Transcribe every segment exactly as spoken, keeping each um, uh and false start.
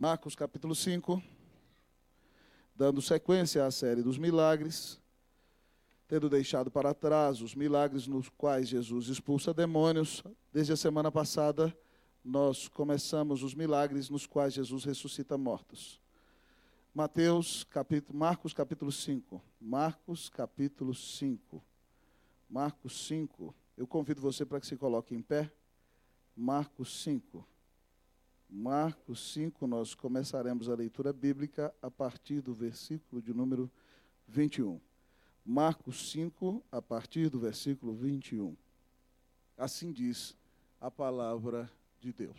Marcos capítulo cinco, dando sequência à série dos milagres, tendo deixado para trás os milagres nos quais Jesus expulsa demônios. Desde a semana passada, nós começamos os milagres nos quais Jesus ressuscita mortos. Mateus, capítulo, Marcos capítulo cinco, Marcos capítulo cinco, Marcos cinco, eu convido você para que se coloque em pé. Marcos cinco. Marcos cinco, nós começaremos a leitura bíblica a partir do versículo de número vinte e um. Marcos cinco, a partir do versículo vinte e um. Assim diz a palavra de Deus.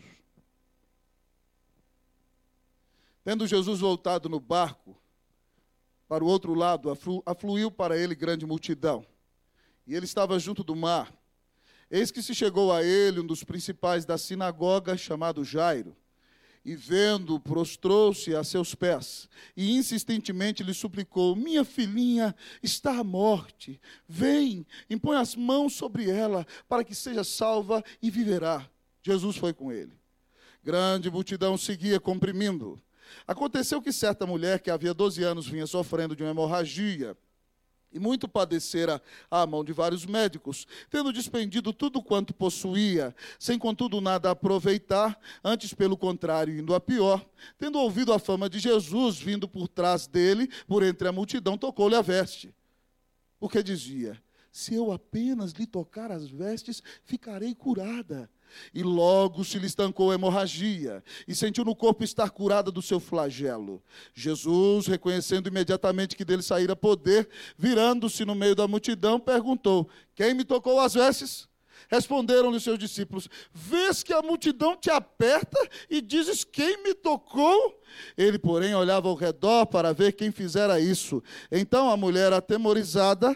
Tendo Jesus voltado no barco para o outro lado, aflu, afluiu para ele grande multidão, e ele estava junto do mar. Eis que se chegou a ele um dos principais da sinagoga, chamado Jairo, e vendo, prostrou-se a seus pés, e insistentemente lhe suplicou: minha filhinha está à morte, vem, impõe as mãos sobre ela, para que seja salva e viverá. Jesus foi com ele. Grande multidão seguia, comprimindo. Aconteceu que certa mulher, que havia doze anos vinha sofrendo de uma hemorragia, e muito padecera à mão de vários médicos, tendo despendido tudo quanto possuía, sem contudo nada aproveitar, antes pelo contrário, indo a pior, tendo ouvido a fama de Jesus, vindo por trás dele, por entre a multidão, tocou-lhe a veste. Porque dizia: se eu apenas lhe tocar as vestes, ficarei curada. E logo se lhe estancou a hemorragia, e sentiu no corpo estar curada do seu flagelo. Jesus, reconhecendo imediatamente que dele saíra poder, virando-se no meio da multidão, perguntou: quem me tocou as vestes? Responderam-lhe seus discípulos: vês que a multidão te aperta e dizes: quem me tocou? Ele, porém, olhava ao redor para ver quem fizera isso. Então a mulher, atemorizada,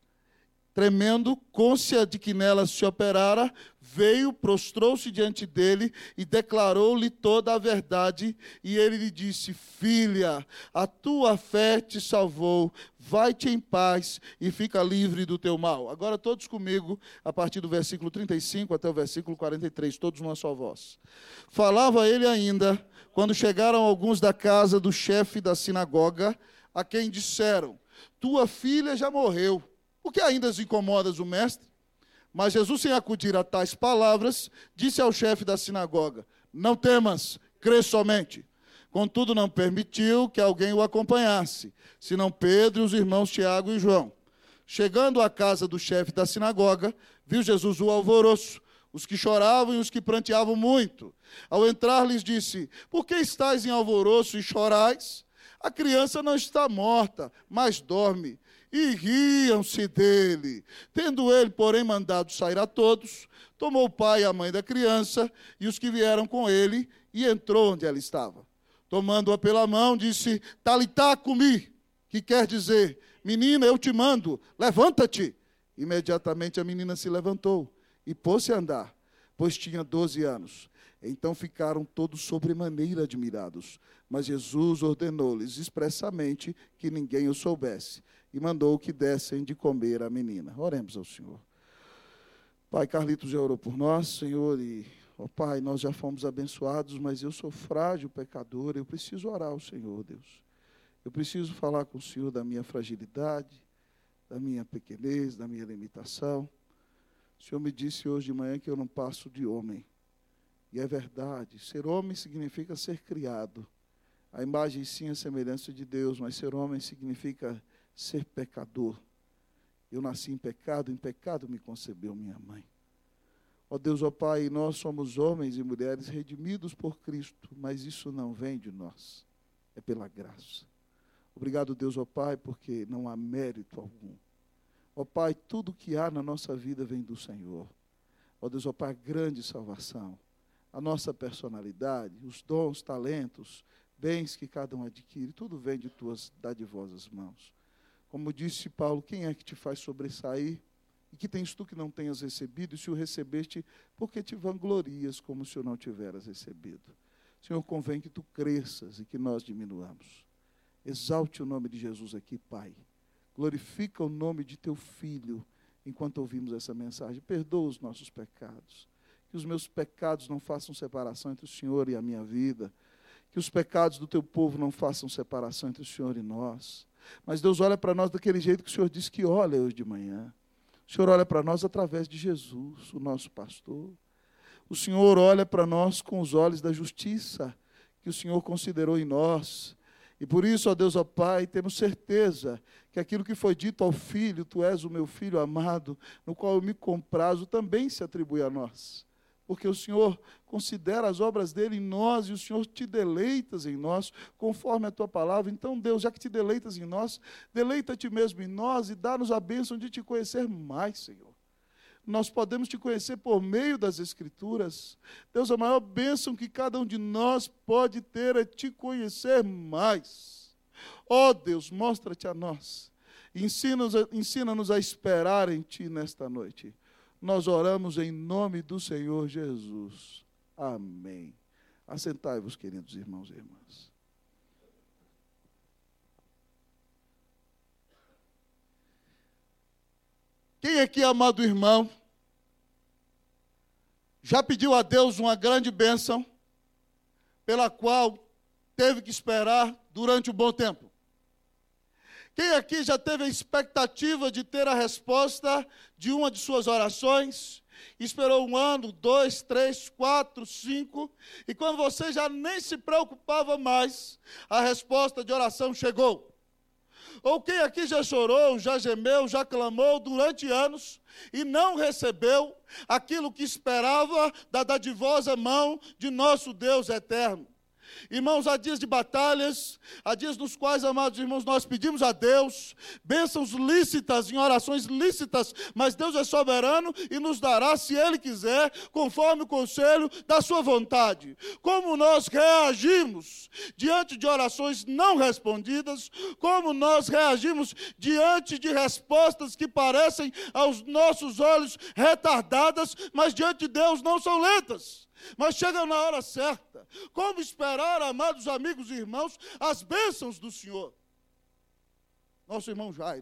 tremendo, côncia de que nela se operara, veio, prostrou-se diante dele e declarou-lhe toda a verdade. E ele lhe disse: filha, a tua fé te salvou, vai-te em paz e fica livre do teu mal. Agora todos comigo, a partir do versículo trinta e cinco até o versículo quarenta e três, todos numa só voz. Falava ele ainda, quando chegaram alguns da casa do chefe da sinagoga, a quem disseram: tua filha já morreu, por que ainda incomodas o mestre? Mas Jesus, sem acudir a tais palavras, disse ao chefe da sinagoga: não temas, crê somente. Contudo, não permitiu que alguém o acompanhasse, senão Pedro e os irmãos Tiago e João. Chegando à casa do chefe da sinagoga, viu Jesus o alvoroço, os que choravam e os que pranteavam muito. Ao entrar, lhes disse: por que estáis em alvoroço e chorais? A criança não está morta, mas dorme. E riam-se dele. Tendo ele, porém, mandado sair a todos, tomou o pai e a mãe da criança e os que vieram com ele, e entrou onde ela estava. Tomando-a pela mão, disse: Talitá cumi, que quer dizer: menina, eu te mando, levanta-te. Imediatamente a menina se levantou e pôs-se a andar, pois tinha doze anos. Então ficaram todos sobremaneira admirados. Mas Jesus ordenou-lhes expressamente que ninguém o soubesse, e mandou que dessem de comer à menina. Oremos ao Senhor. Pai, Carlitos já orou por nós, Senhor, e, ó Pai, nós já fomos abençoados, mas eu sou frágil, pecador, eu preciso orar ao Senhor, Deus. Eu preciso falar com o Senhor da minha fragilidade, da minha pequenez, da minha limitação. O Senhor me disse hoje de manhã que eu não passo de homem. E é verdade, ser homem significa ser criado. A imagem sim é a semelhança de Deus, mas ser homem significa ser pecador. Eu nasci em pecado, em pecado me concebeu minha mãe. Ó Deus, ó Pai, nós somos homens e mulheres redimidos por Cristo, mas isso não vem de nós, é pela graça. Obrigado, Deus, ó Pai, porque não há mérito algum. Ó Pai, tudo que há na nossa vida vem do Senhor. Ó Deus, ó Pai, grande salvação. A nossa personalidade, os dons, talentos, bens que cada um adquire, tudo vem de tuas dadivosas mãos. Como disse Paulo, quem é que te faz sobressair? E que tens tu que não tenhas recebido? E se o recebeste, por que te vanglorias como se o não tiveras recebido? Senhor, convém que tu cresças e que nós diminuamos. Exalte o nome de Jesus aqui, Pai. Glorifica o nome de teu Filho, enquanto ouvimos essa mensagem. Perdoa os nossos pecados. Que os meus pecados não façam separação entre o Senhor e a minha vida. que os pecados do teu povo não façam separação entre o Senhor e nós. Mas Deus olha para nós daquele jeito que o Senhor disse que olha hoje de manhã. O Senhor olha para nós através de Jesus, o nosso pastor. O Senhor olha para nós com os olhos da justiça que o Senhor considerou em nós. E por isso, ó Deus, ó Pai, temos certeza que aquilo que foi dito ao Filho, tu és o meu Filho amado, no qual eu me comprazo, também se atribui a nós. Porque o Senhor considera as obras dele em nós e o Senhor te deleitas em nós, conforme a tua palavra. Então, Deus, já que te deleitas em nós, deleita-te mesmo em nós e dá-nos a bênção de te conhecer mais, Senhor. Nós podemos te conhecer por meio das Escrituras. Deus, a maior bênção que cada um de nós pode ter é te conhecer mais. Ó Deus, mostra-te a nós. Ensina-nos a, ensina-nos a esperar em ti nesta noite. Nós oramos em nome do Senhor Jesus. Amém. Assentai-vos, queridos irmãos e irmãs. Quem aqui, amado irmão, já pediu a Deus uma grande bênção, pela qual teve que esperar durante um bom tempo? Quem aqui já teve a expectativa de ter a resposta de uma de suas orações? Esperou um ano, dois, três, quatro, cinco, e quando você já nem se preocupava mais, a resposta de oração chegou. Ou quem aqui já chorou, já gemeu, já clamou durante anos e não recebeu aquilo que esperava da dadivosa mão de nosso Deus eterno? Irmãos, há dias de batalhas, há dias nos quais, amados irmãos, nós pedimos a Deus bênçãos lícitas, em orações lícitas, mas Deus é soberano e nos dará, se Ele quiser, conforme o conselho da sua vontade. Como nós reagimos diante de orações não respondidas, como nós reagimos diante de respostas que parecem aos nossos olhos retardadas, mas diante de Deus não são lentas, mas chegam na hora certa. Como esperar, amados amigos e irmãos, as bênçãos do Senhor? Nosso irmão Jairo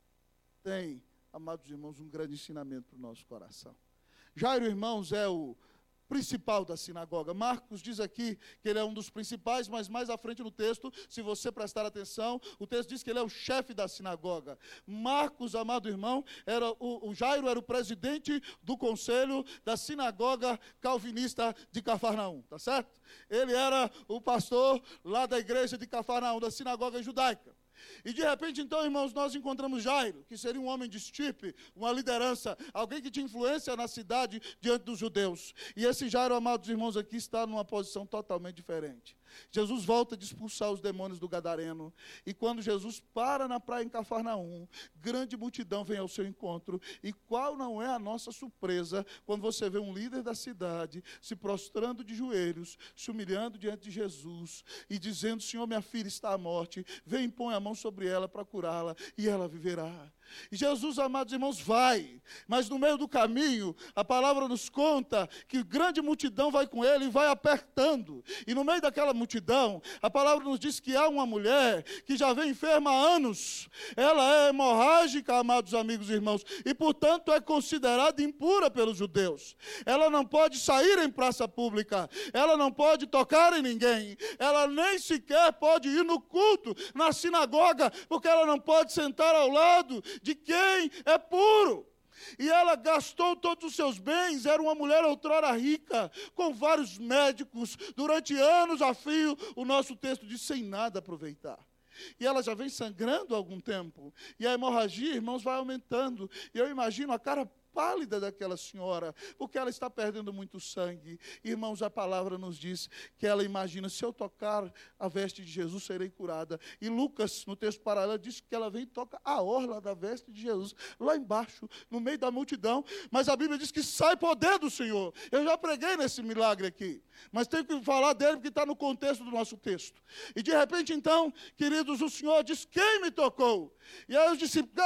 tem, amados irmãos, um grande ensinamento para o nosso coração. Jairo, irmãos, é o principal da sinagoga. Marcos diz aqui que ele é um dos principais, mas mais à frente no texto, se você prestar atenção, o texto diz que ele é o chefe da sinagoga. Marcos, amado irmão, era o, o Jairo era o presidente do conselho da sinagoga calvinista de Cafarnaum, tá certo? Ele era o pastor lá da igreja de Cafarnaum, da sinagoga judaica. E de repente, então, irmãos, nós encontramos Jairo, que seria um homem de estirpe, uma liderança, alguém que tinha influência na cidade diante dos judeus. E esse Jairo, amados irmãos, aqui está numa posição totalmente diferente. Jesus volta de expulsar os demônios do Gadareno, e quando Jesus para na praia em Cafarnaum, grande multidão vem ao seu encontro, e qual não é a nossa surpresa quando você vê um líder da cidade se prostrando de joelhos, se humilhando diante de Jesus, e dizendo: Senhor, minha filha está à morte, vem e põe a mão sobre ela para curá-la, e ela viverá. E Jesus, amados irmãos, vai, mas no meio do caminho, a palavra nos conta que grande multidão vai com ele e vai apertando, e no meio daquela multidão, a palavra nos diz que há uma mulher que já vem enferma há anos. Ela é hemorrágica, amados amigos e irmãos, e portanto é considerada impura pelos judeus. Ela não pode sair em praça pública, ela não pode tocar em ninguém, ela nem sequer pode ir no culto, na sinagoga, porque ela não pode sentar ao lado de quem é puro. E ela gastou todos os seus bens, era uma mulher outrora rica, com vários médicos, durante anos a fio, o nosso texto diz, sem nada aproveitar. E ela já vem sangrando há algum tempo, e a hemorragia, irmãos, vai aumentando, e eu imagino a cara pálida daquela senhora, porque ela está perdendo muito sangue. Irmãos, a palavra nos diz que ela imagina: se eu tocar a veste de Jesus, serei curada. E Lucas, no texto paralelo, diz que ela vem e toca a orla da veste de Jesus, lá embaixo, no meio da multidão, mas a Bíblia diz que sai poder do Senhor. Eu já preguei nesse milagre aqui, mas tenho que falar dele porque está no contexto do nosso texto. E de repente, então, queridos, o Senhor diz: quem me tocou? E aí os discípulos,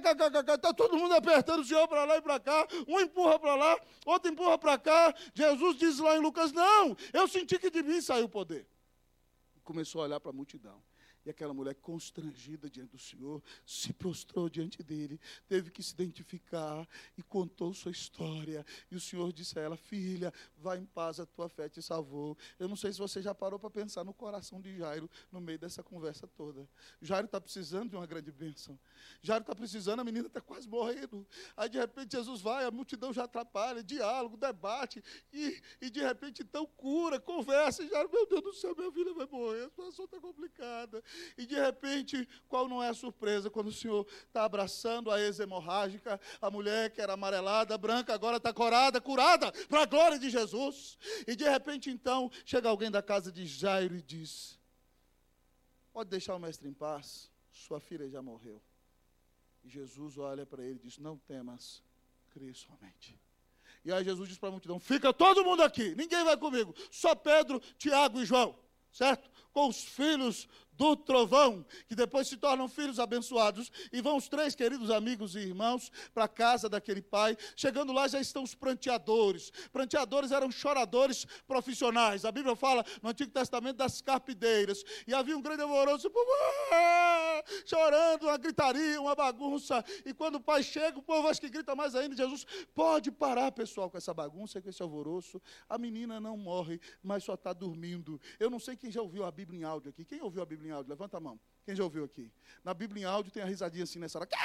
está todo mundo apertando o Senhor para lá e para cá, um empurra para lá, outro empurra para cá. Jesus diz lá em Lucas: não, eu senti que de mim saiu o poder. Começou a olhar para a multidão. E aquela mulher, constrangida diante do Senhor, se prostrou diante dele, teve que se identificar e contou sua história. E o Senhor disse a ela: filha, vá em paz, a tua fé te salvou. Eu não sei se você já parou para pensar no coração de Jairo no meio dessa conversa toda. Jairo está precisando de uma grande bênção. Jairo está precisando, a menina está quase morrendo. Aí de repente Jesus vai, a multidão já atrapalha, diálogo, debate, e, e de repente então cura, conversa. E Jairo, meu Deus do céu, minha filha vai morrer, a situação está complicada. E de repente, qual não é a surpresa quando o Senhor está abraçando a ex-hemorrágica, a mulher que era amarelada, branca, agora está corada, curada, para a glória de Jesus. E de repente, então, chega alguém da casa de Jairo e diz: pode deixar o mestre em paz, sua filha já morreu. E Jesus olha para ele e diz: não temas, crê somente. E aí Jesus diz para a multidão: fica todo mundo aqui, ninguém vai comigo, só Pedro, Tiago e João, certo? Com os filhos do trovão, que depois se tornam filhos abençoados, e vão os três queridos amigos e irmãos para a casa daquele pai. Chegando lá já estão os pranteadores. Pranteadores eram choradores profissionais. A Bíblia fala no Antigo Testamento das carpideiras, e havia um grande alvoroço, o povo ah, chorando, uma gritaria, uma bagunça. E quando o pai chega, o povo acho que grita mais ainda. Jesus: pode parar, pessoal, com essa bagunça, com esse alvoroço. A menina não morre, mas só está dormindo. Eu não sei quem já ouviu a Bíblia em áudio aqui. Quem ouviu a Bíblia em áudio? Levanta a mão. Quem já ouviu aqui? Na Bíblia em áudio tem a risadinha assim nessa hora.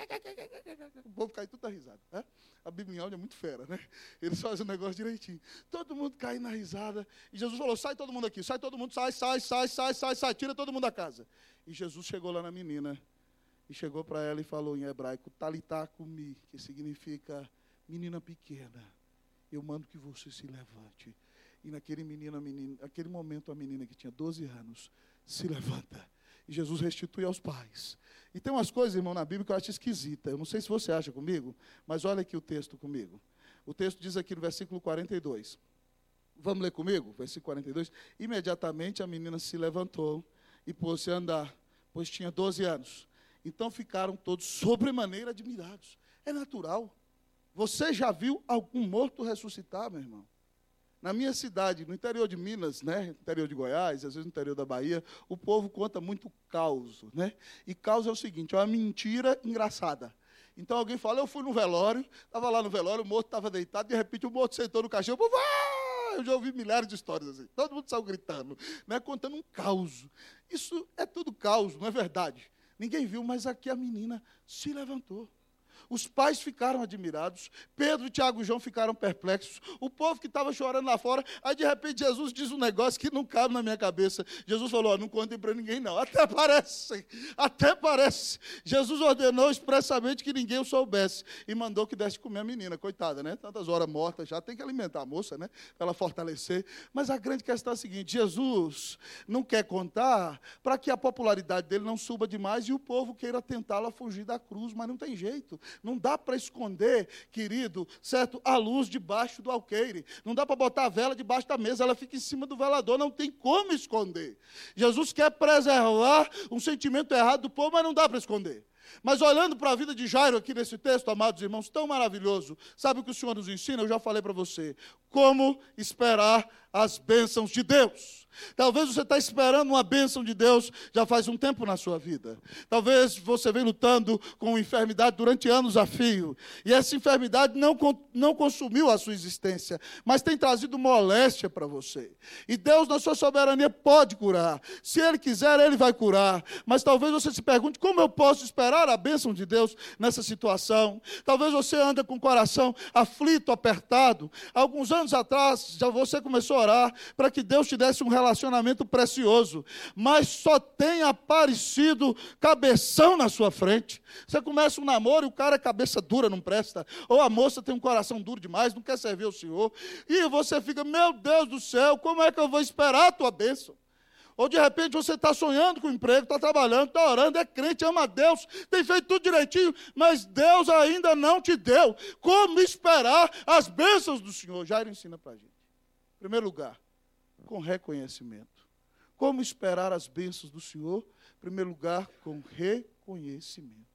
O povo cai tudo da risada. Né? A Bíblia em áudio é muito fera, né? Eles fazem o negócio direitinho. Todo mundo cai na risada. E Jesus falou: sai todo mundo aqui. Sai todo mundo, sai, sai, sai, sai, sai, sai. Tira todo mundo da casa. E Jesus chegou lá na menina. E chegou para ela e falou em hebraico: talitá cumi, que significa menina pequena, eu mando que você se levante. E naquele, menino, menino, naquele momento a menina que tinha doze anos se levanta. E Jesus restitui aos pais. E tem umas coisas, irmão, na Bíblia que eu acho esquisita. Eu não sei se você acha comigo, mas olha aqui o texto comigo. O texto diz aqui no versículo quarenta e dois. Vamos ler comigo? Versículo quarenta e dois. Imediatamente a menina se levantou e pôs-se a andar, pois tinha doze anos. Então ficaram todos sobremaneira admirados. É natural. Você já viu algum morto ressuscitar, meu irmão? Na minha cidade, no interior de Minas, né, interior de Goiás, às vezes no interior da Bahia, o povo conta muito caos, né? E caos é o seguinte: é uma mentira engraçada. Então alguém fala: eu fui no velório, estava lá no velório, o morto estava deitado, de repente o morto sentou no caixão, o povo, ah! Eu já ouvi milhares de histórias assim. Todo mundo saiu gritando, né, contando um caos. Isso é tudo caos, não é verdade? Ninguém viu, mas aqui a menina se levantou. Os pais ficaram admirados, Pedro, Tiago e João ficaram perplexos, o povo que estava chorando lá fora. Aí de repente Jesus diz um negócio que não cabe na minha cabeça. Jesus falou: oh, não contem para ninguém não. Até parece, até parece. Jesus ordenou expressamente que ninguém o soubesse e mandou que desse comer a menina, coitada, né? Tantas horas morta já, tem que alimentar a moça, né? Para ela fortalecer. Mas a grande questão é a seguinte: Jesus não quer contar para que a popularidade dele não suba demais e o povo queira tentá-lo a fugir da cruz, mas não tem jeito. Não dá para esconder, querido, certo, a luz debaixo do alqueire. Não dá para botar a vela debaixo da mesa, ela fica em cima do velador, não tem como esconder. Jesus quer preservar um sentimento errado do povo, mas não dá para esconder. Mas olhando para a vida de Jairo aqui nesse texto, amados irmãos, tão maravilhoso, sabe o que o Senhor nos ensina? Eu já falei para você, como esperar as bênçãos de Deus. Talvez você está esperando uma bênção de Deus já faz um tempo na sua vida. Talvez você venha lutando com enfermidade durante anos a fio, e essa enfermidade não, não consumiu a sua existência, mas tem trazido moléstia para você. E Deus, na sua soberania, pode curar. Se Ele quiser, Ele vai curar. Mas talvez você se pergunte: como eu posso esperar a bênção de Deus nessa situação? Talvez você ande com o coração aflito, apertado. Alguns anos atrás, já você começou a orar para que Deus te desse um relacionamento relacionamento precioso, mas só tem aparecido cabeção na sua frente. Você começa um namoro e o cara é cabeça dura, não presta, ou a moça tem um coração duro demais, não quer servir ao Senhor, e você fica: meu Deus do céu, como é que eu vou esperar a tua bênção? Ou de repente você está sonhando com emprego, está trabalhando, está orando, é crente, ama a Deus, tem feito tudo direitinho, mas Deus ainda não te deu. Como esperar as bênçãos do Senhor? Jairo ensina para a gente. Em primeiro lugar, com reconhecimento. Como esperar as bênçãos do Senhor? Em primeiro lugar, com reconhecimento.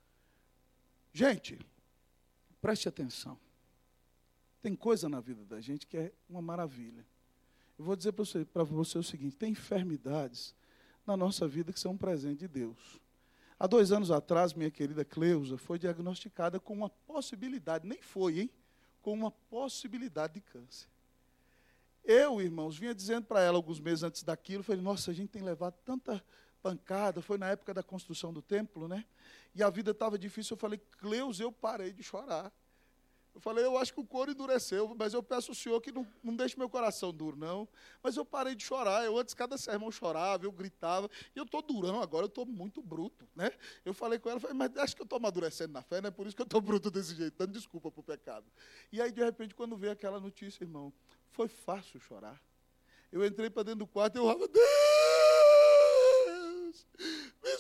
Gente, preste atenção. Tem coisa na vida da gente que é uma maravilha. Eu vou dizer para você, para você o seguinte: tem enfermidades na nossa vida que são um presente de Deus. Há dois anos atrás, minha querida Cleusa foi diagnosticada com uma possibilidade, nem foi, hein? Com uma possibilidade de câncer. Eu, irmãos, vinha dizendo para ela alguns meses antes daquilo, falei, nossa, a gente tem levado tanta pancada, foi na época da construção do templo, né? E a vida estava difícil, eu falei, Cleusa, eu parei de chorar. Eu falei, eu acho que o couro endureceu, mas eu peço ao Senhor que não, não deixe meu coração duro, não. Mas eu parei de chorar, eu antes cada sermão chorava, eu gritava, e eu estou durão agora, eu estou muito bruto, né? Eu falei com ela, falei, mas acho que eu estou amadurecendo na fé, né? Por isso que eu estou bruto desse jeito, dando desculpa para o pecado. E aí, de repente, quando veio aquela notícia, irmão, foi fácil chorar. Eu entrei para dentro do quarto e eu falava, Deus, me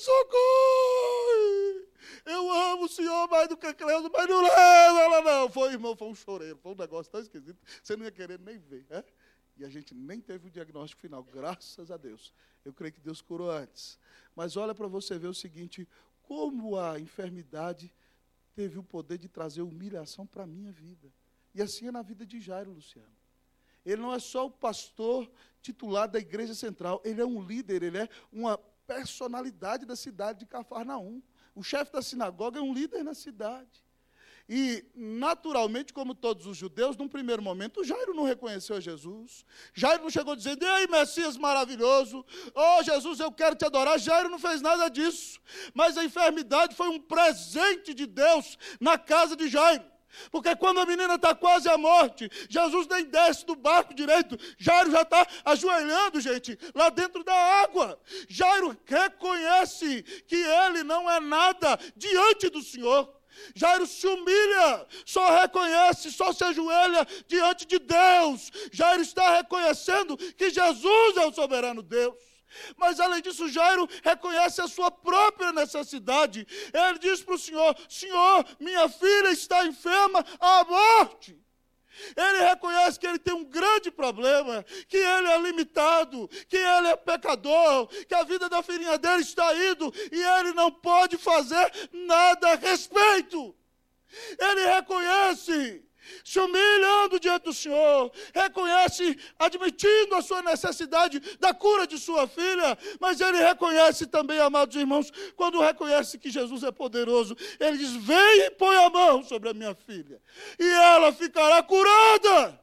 socorre! Eu amo o Senhor mais do que Cleusa, mas não leva ela não. Foi, irmão, foi um choreiro, foi um negócio tão esquisito, você não ia querer nem ver, né? E a gente nem teve o diagnóstico final, graças a Deus. Eu creio que Deus curou antes. Mas olha para você ver o seguinte, como a enfermidade teve o poder de trazer humilhação para a minha vida. E assim é na vida de Jairo, Luciano. Ele não é só o pastor titular da igreja central, ele é um líder, ele é uma personalidade da cidade de Cafarnaum. O chefe da sinagoga é um líder na cidade. E, naturalmente, como todos os judeus, num primeiro momento, Jairo não reconheceu a Jesus. Jairo não chegou dizendo, ei, Messias maravilhoso, oh, Jesus, eu quero te adorar. Jairo não fez nada disso. Mas a enfermidade foi um presente de Deus na casa de Jairo. Porque quando a menina está quase à morte, Jesus nem desce do barco direito, Jairo já está ajoelhando, gente, lá dentro da água. Jairo reconhece que ele não é nada diante do Senhor. Jairo se humilha, só reconhece, só se ajoelha diante de Deus. Jairo está reconhecendo que Jesus é o soberano Deus. Mas, além disso, Jairo reconhece a sua própria necessidade. Ele diz para o Senhor, Senhor, minha filha está enferma à morte. Ele reconhece que ele tem um grande problema, que ele é limitado, que ele é pecador, que a vida da filhinha dele está indo e ele não pode fazer nada a respeito. Ele reconhece, se humilhando diante do Senhor, reconhece, admitindo a sua necessidade da cura de sua filha, mas ele reconhece também, amados irmãos, quando reconhece que Jesus é poderoso, ele diz, vem e põe a mão sobre a minha filha, e ela ficará curada.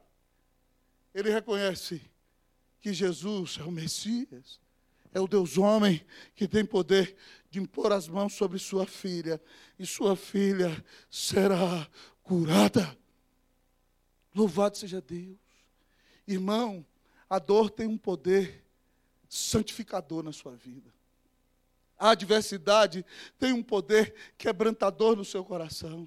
Ele reconhece que Jesus é o Messias, é o Deus homem que tem poder de impor as mãos sobre sua filha, e sua filha será curada. Louvado seja Deus. Irmão, a dor tem um poder santificador na sua vida. A adversidade tem um poder quebrantador no seu coração.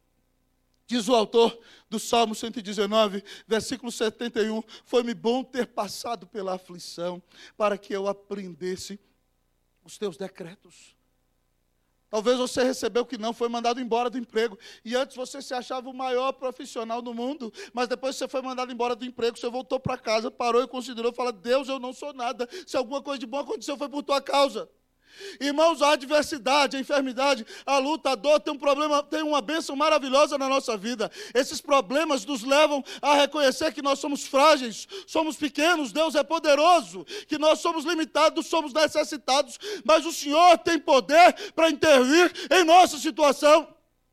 Diz o autor do Salmo cento e dezenove, versículo setenta e um, foi-me bom ter passado pela aflição, para que eu aprendesse os teus decretos. Talvez você recebeu que não, foi mandado embora do emprego. E antes você se achava o maior profissional do mundo. Mas depois você foi mandado embora do emprego, você voltou para casa, parou e considerou, falou, Deus, eu não sou nada. Se alguma coisa de bom aconteceu, foi por tua causa. Irmãos, a adversidade, a enfermidade, a luta, a dor, tem um problema, tem uma bênção maravilhosa na nossa vida. Esses problemas nos levam a reconhecer que nós somos frágeis, somos pequenos, Deus é poderoso, que nós somos limitados, somos necessitados, mas o Senhor tem poder para intervir em nossa situação.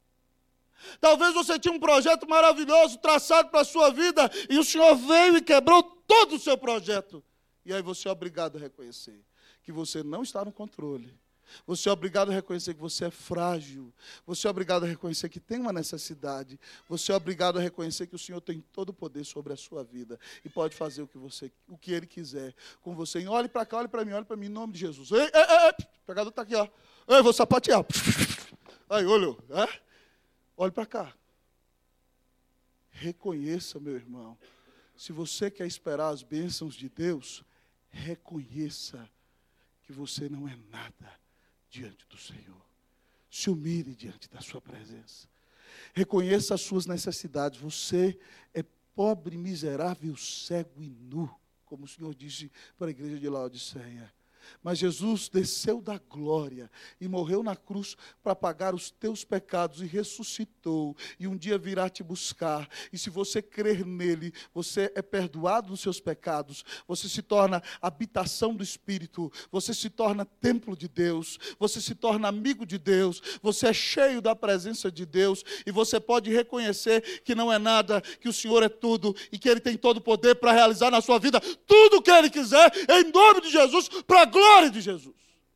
Talvez você tinha um projeto maravilhoso traçado para a sua vida e o Senhor veio e quebrou todo o seu projeto. E aí você é obrigado a reconhecer que você não está no controle. Você é obrigado a reconhecer que você é frágil. Você é obrigado a reconhecer que tem uma necessidade. Você é obrigado a reconhecer que o Senhor tem todo o poder sobre a sua vida e pode fazer o que, você, o que Ele quiser com você. Olhe para cá, olhe para mim, olhe para mim, em nome de Jesus. Ei, ei, ei, o pegador está aqui, ó. Ei, vou sapatear. Aí, olhou. É? Olhe para cá. Reconheça, meu irmão. Se você quer esperar as bênçãos de Deus, reconheça que você não é nada diante do Senhor. Se humilhe diante da sua presença. Reconheça as suas necessidades. Você é pobre, miserável, cego e nu, como o Senhor disse para a igreja de Laodiceia. Mas Jesus desceu da glória e morreu na cruz para pagar os teus pecados e ressuscitou. E um dia virá te buscar. E se você crer nele, você é perdoado dos seus pecados. Você se torna habitação do Espírito. Você se torna templo de Deus. Você se torna amigo de Deus. Você é cheio da presença de Deus. E você pode reconhecer que não é nada, que o Senhor é tudo e que Ele tem todo o poder para realizar na sua vida tudo o que Ele quiser, em nome de Jesus, para a glória de Jesus.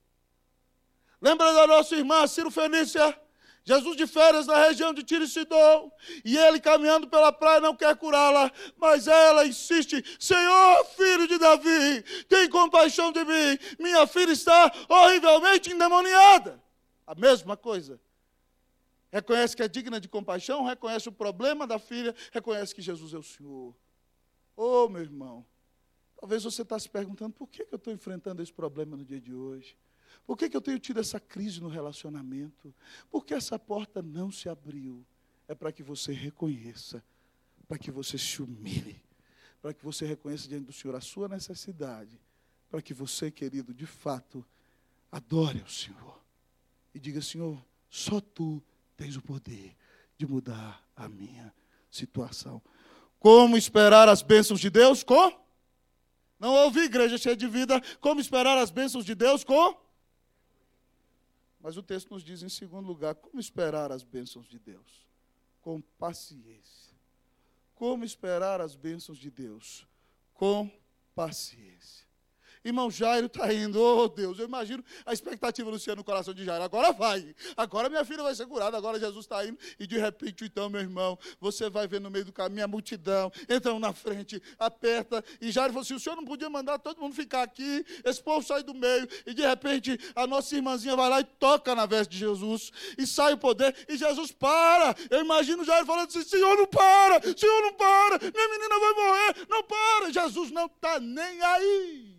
Lembra da nossa irmã Ciro Fenícia? Jesus de férias na região de Tiro e Sidom, e ele caminhando pela praia não quer curá-la, mas ela insiste: Senhor, filho de Davi, tem compaixão de mim, minha filha está horrivelmente endemoniada. A mesma coisa. Reconhece que é digna de compaixão, reconhece o problema da filha, reconhece que Jesus é o Senhor. Ô, meu irmão, talvez você está se perguntando: por que eu estou enfrentando esse problema no dia de hoje? Por que eu tenho tido essa crise no relacionamento? Por que essa porta não se abriu? É para que você reconheça, para que você se humilhe, para que você reconheça diante do Senhor a sua necessidade, para que você, querido, de fato, adore ao Senhor. E diga: Senhor, só Tu tens o poder de mudar a minha situação. Como esperar as bênçãos de Deus? Com? Não ouvi, igreja cheia de vida. Como esperar as bênçãos de Deus? Com? Mas o texto nos diz, em segundo lugar, como esperar as bênçãos de Deus? Com paciência. Como esperar as bênçãos de Deus? Com paciência. Irmão Jairo está indo, oh Deus, eu imagino a expectativa Luciano no coração de Jairo. Agora vai, agora minha filha vai ser curada, agora Jesus está indo. E de repente, então, meu irmão, você vai ver no meio do caminho a multidão, entram na frente, aperta. E Jairo falou assim: o senhor não podia mandar todo mundo ficar aqui, esse povo sai do meio. E de repente, a nossa irmãzinha vai lá e toca na veste de Jesus. E sai o poder, e Jesus para. Eu imagino Jairo falando assim: Senhor, não para, Senhor, não para, minha menina vai morrer, não para. Jesus não está nem aí.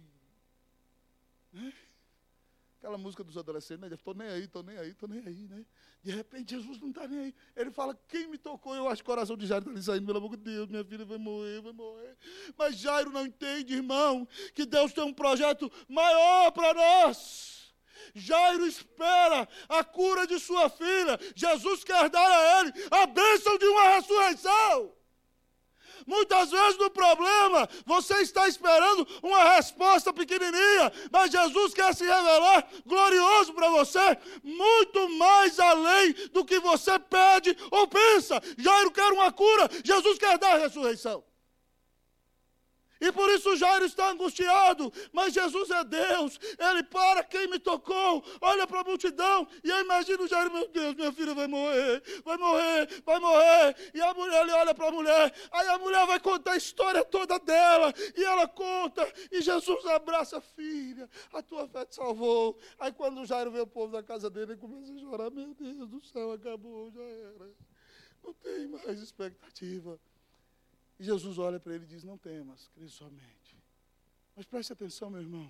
Aquela música dos adolescentes, né? Estou nem aí, estou nem aí, estou nem aí, né? De repente, Jesus não está nem aí. Ele fala: quem me tocou? Eu acho que o coração de Jairo está ali saindo, pelo amor de Deus, minha filha vai morrer, vai morrer. Mas Jairo não entende, irmão, que Deus tem um projeto maior para nós. Jairo espera a cura de sua filha. Jesus quer dar a ele a bênção de uma ressurreição. Muitas vezes no problema, você está esperando uma resposta pequenininha, mas Jesus quer se revelar glorioso para você, muito mais além do que você pede ou pensa. Jairo quer uma cura, Jesus quer dar a ressurreição. E por isso Jairo está angustiado, mas Jesus é Deus. Ele para: quem me tocou? Olha para a multidão. E eu imagino Jairo: meu Deus, minha filha vai morrer, vai morrer, vai morrer. E a mulher, ele olha para a mulher, aí a mulher vai contar a história toda dela, e ela conta, e Jesus abraça a filha: a tua fé te salvou. Aí quando Jairo vê o povo da casa dele, ele começa a chorar: meu Deus do céu, acabou, já era, não tem mais expectativa. E Jesus olha para ele e diz: não temas, crê somente. Mas preste atenção, meu irmão.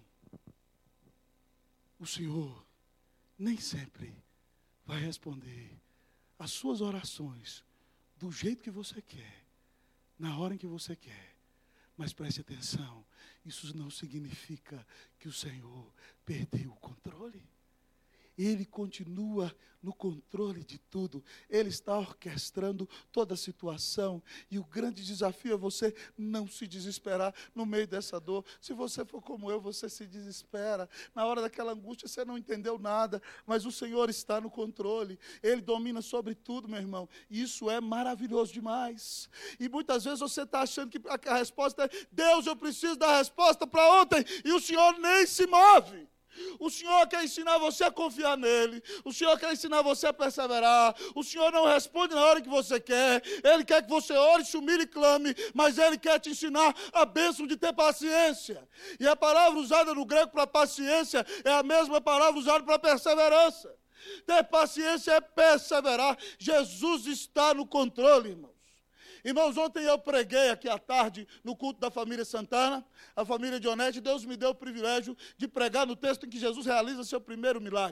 O Senhor nem sempre vai responder às suas orações do jeito que você quer, na hora em que você quer. Mas preste atenção, isso não significa que o Senhor perdeu o controle. Ele continua no controle de tudo. Ele está orquestrando toda a situação. E o grande desafio é você não se desesperar no meio dessa dor. Se você for como eu, você se desespera. Na hora daquela angústia, você não entendeu nada. Mas o Senhor está no controle. Ele domina sobre tudo, meu irmão. E isso é maravilhoso demais. E muitas vezes você está achando que a resposta é: Deus, eu preciso da resposta para ontem. E o Senhor nem se move. O Senhor quer ensinar você a confiar nele. O Senhor quer ensinar você a perseverar. O Senhor não responde na hora que você quer. Ele quer que você ore, se humilhe e clame. Mas Ele quer te ensinar a bênção de ter paciência. E a palavra usada no grego para paciência é a mesma palavra usada para perseverança. Ter paciência é perseverar. Jesus está no controle, irmão. Irmãos, ontem eu preguei aqui à tarde no culto da família Santana, a família Dionete. Deus me deu o privilégio de pregar no texto em que Jesus realiza seu primeiro milagre.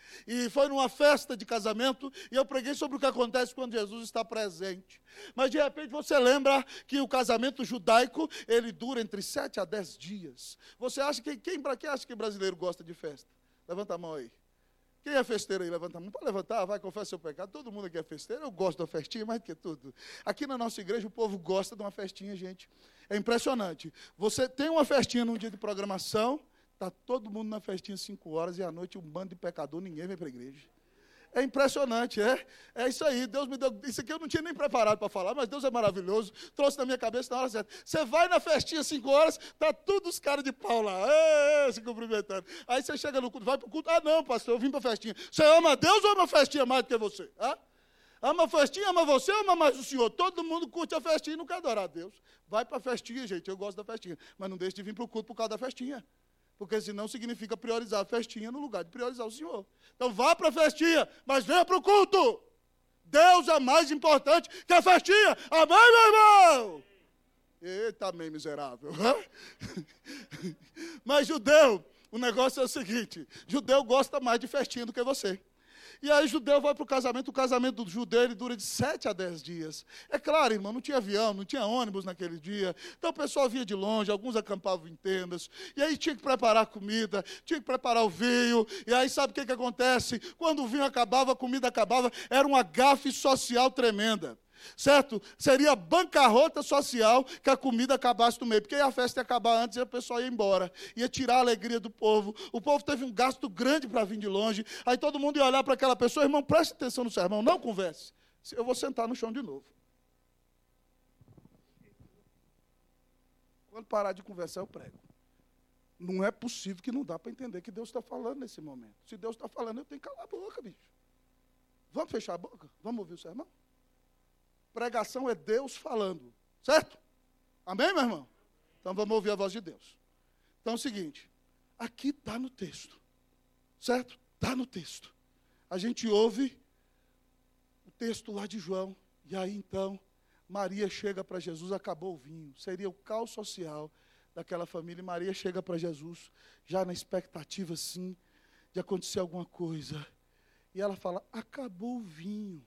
E foi numa festa de casamento, e eu preguei sobre o que acontece quando Jesus está presente. Mas, de repente, você lembra que o casamento judaico, ele dura entre sete a dez dias. Você acha que, quem, para quem acha que brasileiro gosta de festa? Levanta a mão aí. Quem é festeiro aí? Levanta a mão. Pode levantar, vai, confessa seu pecado. Todo mundo aqui é festeiro. Eu gosto da festinha mais do que tudo. Aqui na nossa igreja, o povo gosta de uma festinha, gente. É impressionante. Você tem uma festinha num dia de programação, está todo mundo na festinha cinco horas, e à noite um bando de pecador, ninguém vem para a igreja. É impressionante, é? É isso aí. Deus me deu. Isso aqui eu não tinha nem preparado para falar, mas Deus é maravilhoso. Trouxe na minha cabeça na hora certa. Você vai na festinha cinco horas, tá todos os caras de pau lá, ê, ê, se cumprimentando. Aí você chega no culto, vai para o culto. Ah, não, pastor, eu vim para a festinha. Você ama Deus ou ama a festinha mais do que você? Hã? Ama a festinha, ama você ou ama mais o Senhor? Todo mundo curte a festinha e não quer adorar a Deus. Vai para a festinha, gente. Eu gosto da festinha. Mas não deixe de vir para o culto por causa da festinha. Porque senão significa priorizar a festinha no lugar de priorizar o Senhor. Então vá para a festinha, mas venha para o culto. Deus é mais importante que a festinha. Amém, meu irmão? Eita, amém, miserável. Mas judeu, o negócio é o seguinte, judeu gosta mais de festinha do que você. E aí judeu vai para o casamento, o casamento do judeu ele dura de sete a dez dias. É claro, irmão, não tinha avião, não tinha ônibus naquele dia. Então o pessoal vinha de longe, alguns acampavam em tendas. E aí tinha que preparar comida, tinha que preparar o vinho. E aí sabe o que, que acontece? Quando o vinho acabava, a comida acabava, era uma gafe social tremenda. Certo? Seria bancarrota social que a comida acabasse no meio, porque a festa ia acabar antes e o pessoal ia embora, ia tirar a alegria do povo. O povo teve um gasto grande para vir de longe, aí todo mundo ia olhar para aquela pessoa, irmão, preste atenção no sermão, não converse. Eu vou sentar no chão de novo. Quando parar de conversar, eu prego. Não é possível que não dá para entender que Deus está falando nesse momento. Se Deus está falando, eu tenho que calar a boca, bicho. Vamos fechar a boca? Vamos ouvir o sermão? Pregação é Deus falando, certo? Amém, meu irmão? Então vamos ouvir a voz de Deus. Então é o seguinte, aqui está no texto, certo? Está no texto. A gente ouve o texto lá de João, e aí então Maria chega para Jesus, acabou o vinho, seria o caos social daquela família, e Maria chega para Jesus, já na expectativa, sim, de acontecer alguma coisa. E ela fala, acabou o vinho.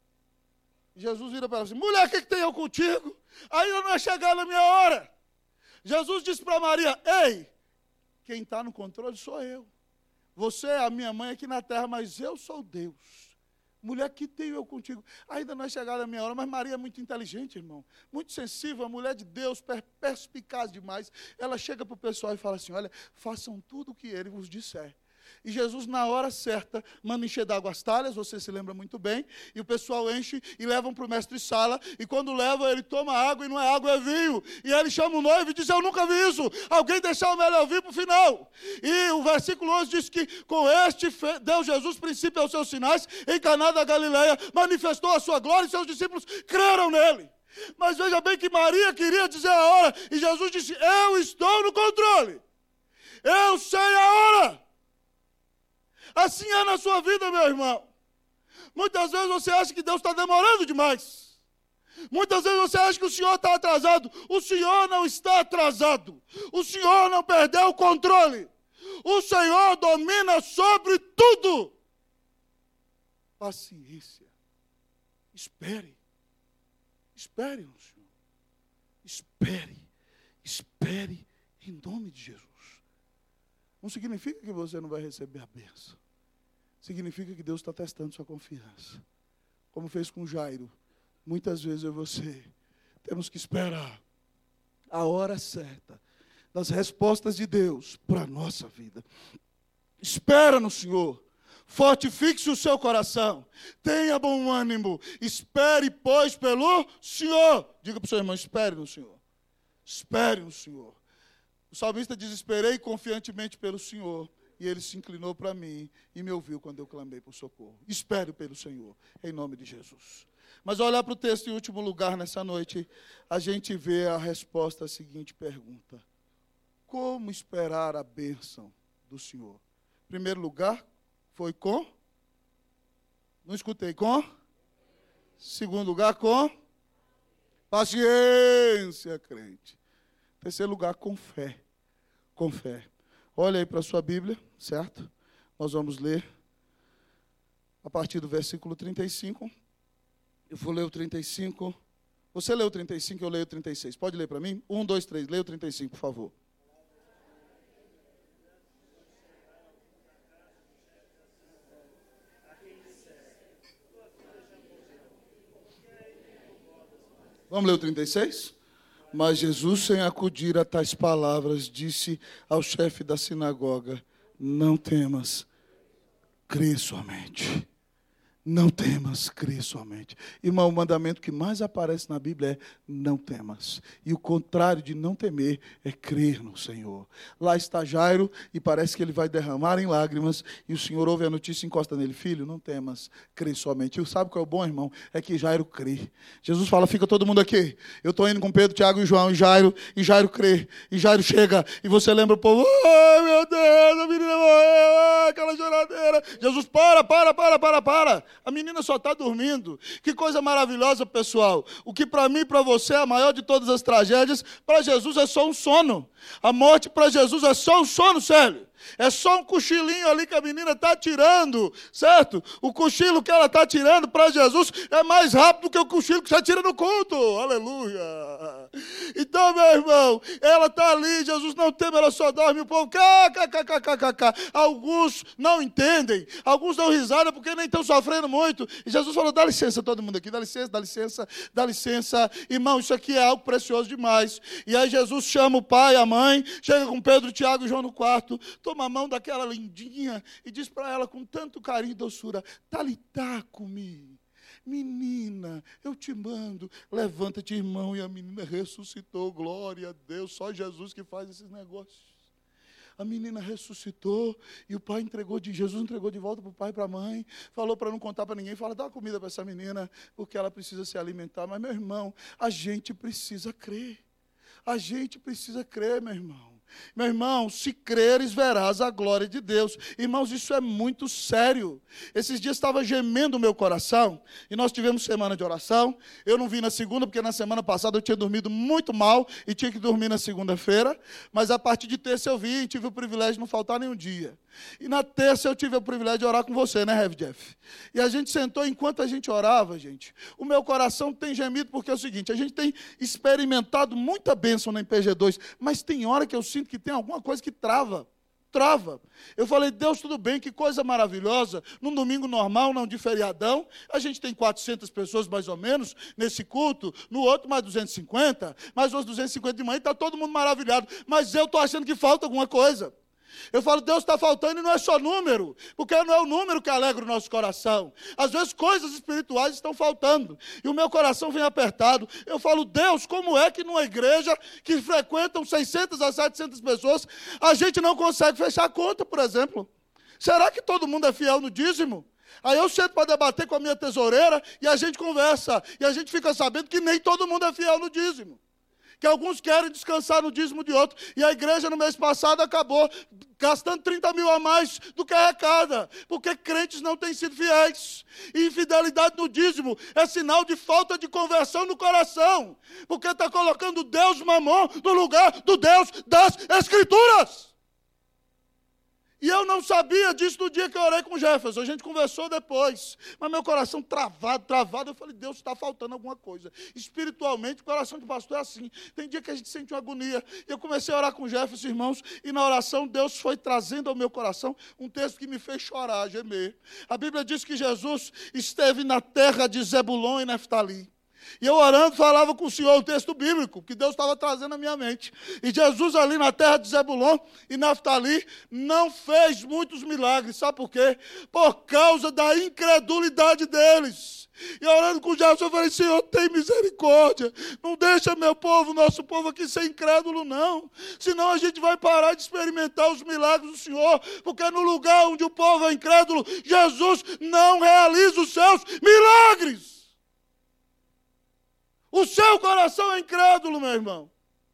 Jesus vira para ela assim, mulher, o que, que tem eu contigo? Ainda não é chegada a minha hora. Jesus disse para Maria, ei, quem está no controle sou eu. Você é a minha mãe aqui na terra, mas eu sou Deus. Mulher, que tenho eu contigo? Ainda não é chegada a minha hora, mas Maria é muito inteligente, irmão. Muito sensível, a mulher de Deus, perspicaz demais. Ela chega para o pessoal e fala assim, olha, façam tudo o que ele vos disser. E Jesus, na hora certa, manda encher d'água as talhas, você se lembra muito bem, e o pessoal enche e levam para o mestre Sala, e quando leva, ele toma água, e não é água, é vinho. E ele chama o noivo e diz, eu nunca vi isso, alguém deixar o melhor vinho para o final. E o versículo onze diz que, com este, Deus Jesus, princípio aos seus sinais, em Caná da Galileia, manifestou a sua glória, e seus discípulos creram nele. Mas veja bem que Maria queria dizer a hora, e Jesus disse, eu estou no controle, eu sei a hora. Assim é na sua vida, meu irmão. Muitas vezes você acha que Deus está demorando demais. Muitas vezes você acha que o Senhor está atrasado. O Senhor não está atrasado. O Senhor não perdeu o controle. O Senhor domina sobre tudo. Paciência. Espere. Espere no Senhor. Espere. Espere em nome de Jesus. Não significa que você não vai receber a bênção. Significa que Deus está testando sua confiança. Como fez com Jairo. Muitas vezes eu e você temos que esperar a hora certa das respostas de Deus para a nossa vida. Espera no Senhor. Fortifique-se o seu coração. Tenha bom ânimo. Espere, pois, pelo Senhor. Diga para o seu irmão, espere no Senhor. Espere no Senhor. O salmista diz, esperei confiantemente pelo Senhor, e ele se inclinou para mim e me ouviu quando eu clamei por socorro. Espere pelo Senhor, em nome de Jesus. Mas olhar para o texto em último lugar nessa noite, a gente vê a resposta à seguinte pergunta. Como esperar a bênção do Senhor? Em primeiro lugar, foi com? Não escutei, com? Segundo lugar, com? Paciência, crente. Terceiro lugar, com fé. Com fé. Olha aí para a sua Bíblia, certo? Nós vamos ler a partir do versículo trinta e cinco. Eu vou ler o trinta e cinco. Você leu o trinta e cinco, eu leio o trinta e seis. Pode ler para mim? Um, dois, três. Leia o trinta e cinco, por favor. Vamos ler o trinta e seis? Mas Jesus, sem acudir a tais palavras, disse ao chefe da sinagoga: não temas, crê somente. Não temas, crê somente. Irmão, o mandamento que mais aparece na Bíblia é não temas. E o contrário de não temer é crer no Senhor. Lá está Jairo e parece que ele vai derramar em lágrimas. E o Senhor ouve a notícia e encosta nele: filho, não temas, crê somente. E sabe qual é o bom, irmão? É que Jairo crê. Jesus fala: fica todo mundo aqui. Eu estou indo com Pedro, Tiago e João e Jairo. E Jairo crê. E Jairo chega. E você lembra o povo: ai meu Deus, a menina morreu, aquela choradeira. Jesus, para, para, para, para, para. A menina só está dormindo. Que coisa maravilhosa, pessoal. O que para mim e para você é a maior de todas as tragédias, para Jesus é só um sono. A morte para Jesus é só um sono, sério. É só um cochilinho ali que a menina está tirando, certo? O cochilo que ela está tirando para Jesus é mais rápido que o cochilo que você tira no culto. Aleluia! Então, meu irmão, ela está ali, Jesus não teme, ela só dorme, o povo, kkkkkk. Alguns não entendem, alguns dão risada porque nem estão sofrendo muito. E Jesus falou: dá licença, todo mundo aqui, dá licença, dá licença, dá licença. Irmão, isso aqui é algo precioso demais. E aí Jesus chama o pai, a mãe, chega com Pedro, Tiago e João no quarto, toma a mão daquela lindinha e diz para ela com tanto carinho e doçura: Talitá cumi, menina, eu te mando, levanta-te, irmão. E a menina ressuscitou, glória a Deus, só Jesus que faz esses negócios. A menina ressuscitou e o pai entregou de Jesus entregou de volta para o pai e para a mãe, falou para não contar para ninguém, fala: dá comida para essa menina, porque ela precisa se alimentar. Mas, meu irmão, a gente precisa crer, a gente precisa crer, meu irmão. Meu irmão, se creres, verás a glória de Deus. Irmãos, isso é muito sério. Esses dias estava gemendo o meu coração, e nós tivemos semana de oração. Eu não vim na segunda, porque na semana passada eu tinha dormido muito mal, e tinha que dormir na segunda-feira, mas a partir de terça eu vim, e tive o privilégio de não faltar nenhum dia. E na terça eu tive o privilégio de orar com você, né, Rev Jeff? E a gente sentou, enquanto a gente orava, gente, o meu coração tem gemido, porque é o seguinte: a gente tem experimentado muita bênção na M P G dois, mas tem hora que eu sinto que tem alguma coisa que trava, trava. Eu falei: Deus, tudo bem, que coisa maravilhosa, num domingo normal, não de feriadão, a gente tem quatrocentas pessoas mais ou menos nesse culto, no outro mais duzentos e cinquenta, mais uns duzentos e cinquenta de manhã, está todo mundo maravilhado, mas eu estou achando que falta alguma coisa. Eu falo: Deus, está faltando, e não é só número, porque não é o número que alegra o nosso coração. Às vezes coisas espirituais estão faltando, e o meu coração vem apertado. Eu falo: Deus, como é que numa igreja que frequentam seiscentas a setecentas pessoas, a gente não consegue fechar a conta, por exemplo? Será que todo mundo é fiel no dízimo? Aí eu sento para debater com a minha tesoureira, e a gente conversa, e a gente fica sabendo que nem todo mundo é fiel no dízimo, que alguns querem descansar no dízimo de outro. E a igreja no mês passado acabou gastando trinta mil a mais do que arrecada, porque crentes não têm sido fiéis. E infidelidade no dízimo é sinal de falta de conversão no coração, porque está colocando Deus Mamon no lugar do Deus das Escrituras. E eu não sabia disso no dia que eu orei com o Jefferson. A gente conversou depois. Mas meu coração travado, travado. Eu falei: Deus, está faltando alguma coisa. Espiritualmente, o coração de pastor é assim. Tem dia que a gente sente uma agonia. Eu comecei a orar com o Jefferson, irmãos, e na oração Deus foi trazendo ao meu coração um texto que me fez chorar, gemer. A Bíblia diz que Jesus esteve na terra de Zebulon e Neftali. E eu orando, falava com o Senhor o texto bíblico, que Deus estava trazendo à minha mente. E Jesus ali na terra de Zebulon e Naftali não fez muitos milagres. Sabe por quê? Por causa da incredulidade deles. E orando com Jesus, eu falei: Senhor, tem misericórdia. Não deixa meu povo, nosso povo aqui ser incrédulo, não. Senão a gente vai parar de experimentar os milagres do Senhor. Porque no lugar onde o povo é incrédulo, Jesus não realiza os seus milagres. O seu coração é incrédulo, meu irmão.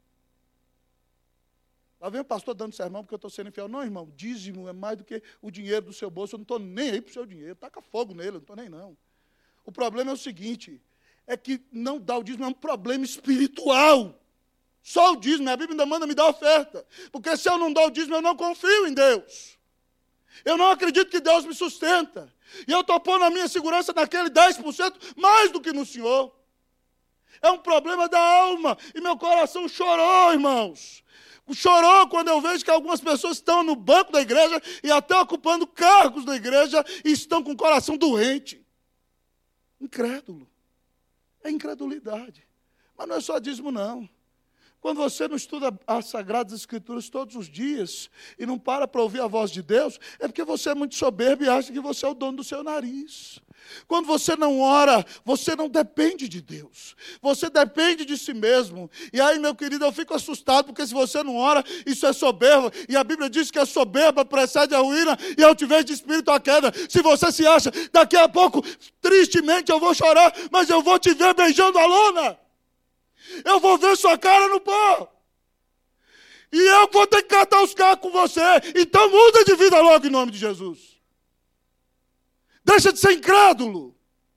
Lá vem o pastor dando sermão porque eu estou sendo infiel. Não, irmão, dízimo é mais do que o dinheiro do seu bolso. Eu não estou nem aí para o seu dinheiro. Taca fogo nele, eu não estou nem não. O problema é o seguinte, é que não dar o dízimo é um problema espiritual. Só o dízimo, a Bíblia ainda manda me dar oferta. Porque se eu não dou o dízimo, eu não confio em Deus. Eu não acredito que Deus me sustenta. E eu estou pondo a minha segurança naquele dez por cento mais do que no Senhor. É um problema da alma. E meu coração chorou, irmãos. Chorou quando eu vejo que algumas pessoas estão no banco da igreja e até ocupando cargos da igreja e estão com o coração doente. Incrédulo. É incredulidade. Mas não é só dízimo, não. Quando você não estuda as Sagradas Escrituras todos os dias e não para para ouvir a voz de Deus, é porque você é muito soberbo e acha que você é o dono do seu nariz. Quando você não ora, você não depende de Deus. Você depende de si mesmo. E aí, meu querido, eu fico assustado, porque se você não ora, isso é soberba. E a Bíblia diz que a soberba precede a ruína e a altivez de espírito a queda. Se você se acha, daqui a pouco, tristemente eu vou chorar, mas eu vou te ver beijando a lona. Eu vou ver sua cara no pó. E eu vou ter que catar os carros com você. Então muda de vida logo em nome de Jesus. Deixa de ser incrédulo.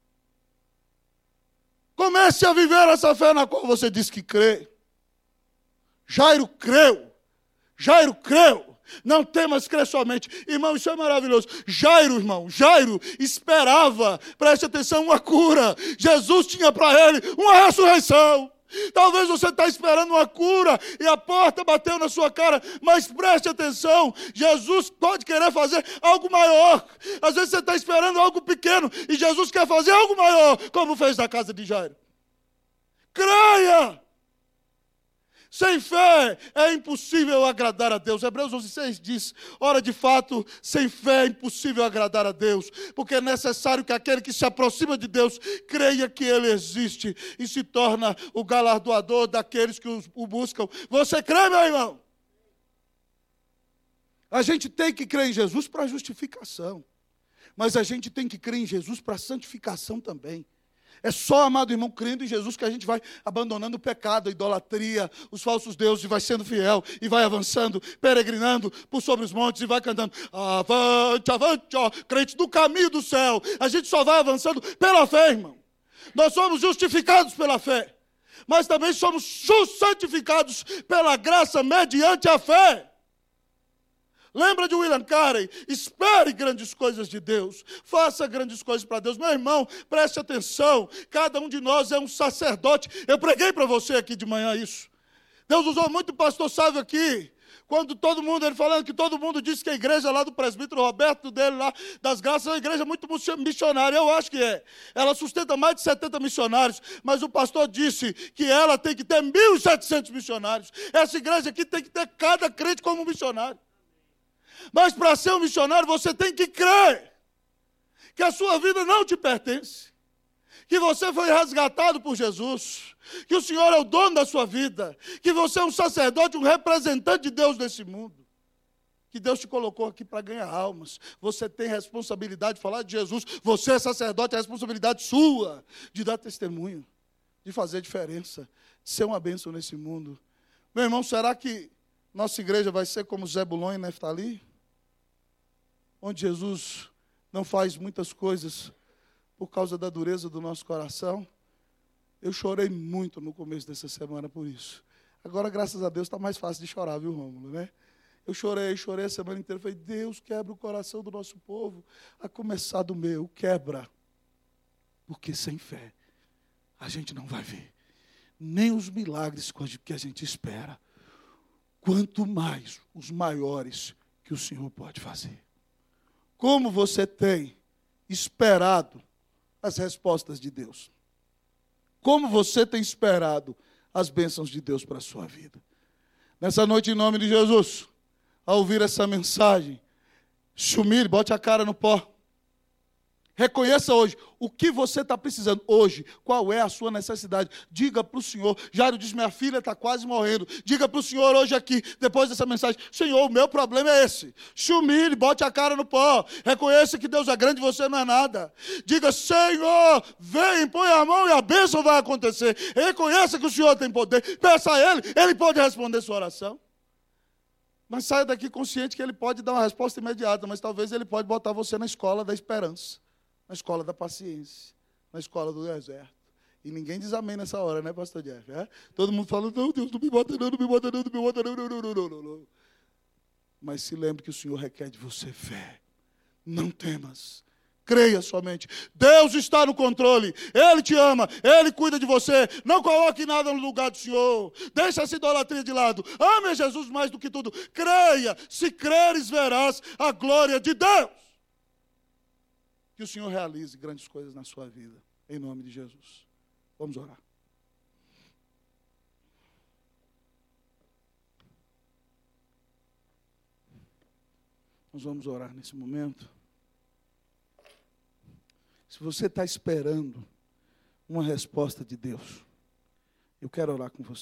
Comece a viver essa fé na qual você diz que crê. Jairo creu. Jairo creu. Não temas, crê somente. Irmão, isso é maravilhoso. Jairo, irmão, Jairo esperava, preste atenção, uma cura. Jesus tinha para ele uma ressurreição. Talvez você está esperando uma cura e a porta bateu na sua cara, mas preste atenção, Jesus pode querer fazer algo maior. Às vezes você está esperando algo pequeno e Jesus quer fazer algo maior, como fez na casa de Jairo. Creia! Sem fé é impossível agradar a Deus. Hebreus onze, seis diz, ora, de fato, sem fé é impossível agradar a Deus, porque é necessário que aquele que se aproxima de Deus creia que Ele existe e se torna o galardoador daqueles que o buscam. Você crê, meu irmão? A gente tem que crer em Jesus para justificação, mas a gente tem que crer em Jesus para santificação também. É só, amado irmão, crendo em Jesus que a gente vai abandonando o pecado, a idolatria, os falsos deuses, e vai sendo fiel, e vai avançando, peregrinando por sobre os montes, e vai cantando, avante, avante, ó, crente do caminho do céu. A gente só vai avançando pela fé, irmão. Nós somos justificados pela fé, mas também somos santificados pela graça mediante a fé. Lembra de William Carey? Espere grandes coisas de Deus. Faça grandes coisas para Deus. Meu irmão, preste atenção. Cada um de nós é um sacerdote. Eu preguei para você aqui de manhã isso. Deus usou muito o pastor Sávio aqui. Quando todo mundo, ele falando que todo mundo disse que a igreja lá do presbítero Roberto dele, lá das Graças, é uma igreja muito missionária. Eu acho que é. Ela sustenta mais de setenta missionários, mas o pastor disse que ela tem que ter mil e setecentos missionários. Essa igreja aqui tem que ter cada crente como um missionário. Mas para ser um missionário, você tem que crer que a sua vida não te pertence, que você foi resgatado por Jesus, que o Senhor é o dono da sua vida, que você é um sacerdote, um representante de Deus nesse mundo, que Deus te colocou aqui para ganhar almas. Você tem responsabilidade de falar de Jesus, você é sacerdote, é responsabilidade sua de dar testemunho, de fazer diferença, de ser uma bênção nesse mundo. Meu irmão, será que nossa igreja vai ser como Zebulon e Neftali? Onde Jesus não faz muitas coisas por causa da dureza do nosso coração. Eu chorei muito no começo dessa semana por isso. Agora, graças a Deus, está mais fácil de chorar, viu, Rômulo, né? Eu chorei, chorei a semana inteira. Falei, Deus, quebra o coração do nosso povo, a começar do meu, quebra. Porque sem fé, a gente não vai ver nem os milagres que a gente espera, quanto mais os maiores que o Senhor pode fazer. Como você tem esperado as respostas de Deus? Como você tem esperado as bênçãos de Deus para a sua vida? Nessa noite, em nome de Jesus, ao ouvir essa mensagem, se humilhe, bote a cara no pó. Reconheça hoje o que você está precisando hoje, qual é a sua necessidade. Diga para o Senhor. Jairo diz, minha filha está quase morrendo. Diga para o Senhor hoje aqui, depois dessa mensagem, Senhor, o meu problema é esse. Se humilhe, bote a cara no pó. Reconheça que Deus é grande e você não é nada. Diga, Senhor, vem, põe a mão e a bênção vai acontecer. Reconheça que o Senhor tem poder. Peça a Ele, Ele pode responder sua oração. Mas saia daqui consciente que Ele pode dar uma resposta imediata, mas talvez Ele pode botar você na escola da esperança. Na escola da paciência, na escola do deserto. E ninguém diz amém nessa hora, né, pastor Jeff? É? Todo mundo fala, não, Deus, não me bota não, não me bota não, não me bota não, não, não, não, não, não. Mas se lembre que o Senhor requer de você fé. não temas. Creia somente. Deus está no controle. Ele te ama. Ele cuida de você. Não coloque nada no lugar do Senhor. Deixa essa idolatria de lado. Ame a Jesus mais do que tudo. Creia. Se creres, verás a glória de Deus. Que o Senhor realize grandes coisas na sua vida. Em nome de Jesus. Vamos orar. Nós vamos orar nesse momento. Se você está esperando uma resposta de Deus, eu quero orar com você.